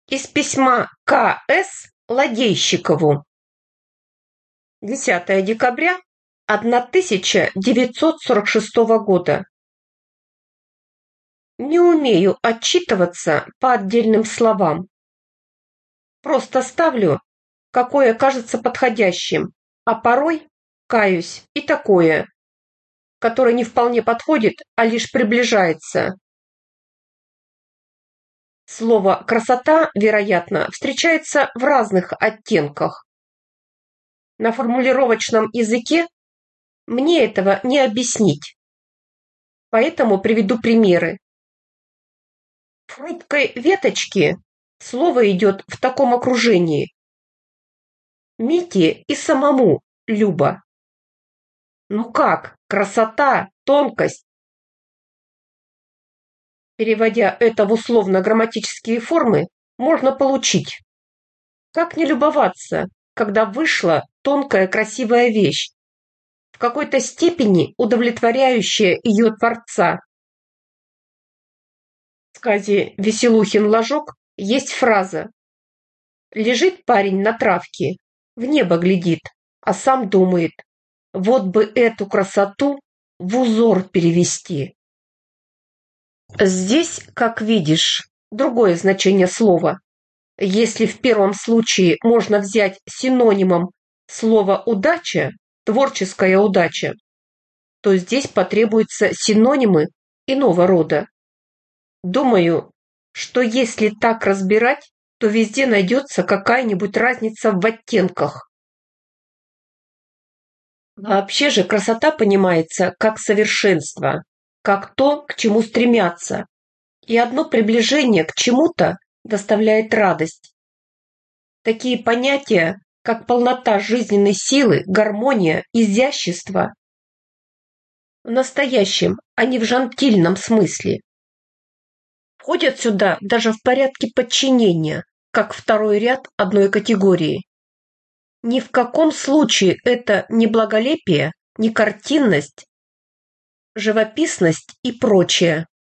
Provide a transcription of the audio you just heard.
Из письма К.С. Ладейщикову. 10 декабря 1946 года. Не умею отчитываться по отдельным словам. Просто ставлю, какое кажется подходящим, а порой, каюсь, и такое, которое не вполне подходит, а лишь приближается. Слово «красота», вероятно, встречается в разных оттенках. На формулировочном языке мне этого не объяснить. Поэтому приведу примеры. В хрупкой веточке слово идет в таком окружении. Мите и самому Люба. Ну как, красота, тонкость. Переводя это в условно-грамматические формы, можно получить. Как не любоваться, когда вышла тонкая красивая вещь, в какой-то степени удовлетворяющая ее творца. В сказе «Веселухин-ложок» есть фраза: лежит парень на травке, в небо глядит, а сам думает, вот бы эту красоту в узор перевести. Здесь, как видишь, другое значение слова. Если в первом случае можно взять синонимом слово «удача», творческая удача, то здесь потребуются синонимы иного рода. Думаю, что если так разбирать, то везде найдется какая-нибудь разница в оттенках. Вообще же красота понимается как совершенство, как то, к чему стремятся, и одно приближение к чему-то доставляет радость. Такие понятия, как полнота жизненной силы, гармония, изящество, в настоящем, а не в жантильном смысле, входят сюда даже в порядке подчинения, как второй ряд одной категории. Ни в каком случае это не благолепие, не картинность, живописность и прочее.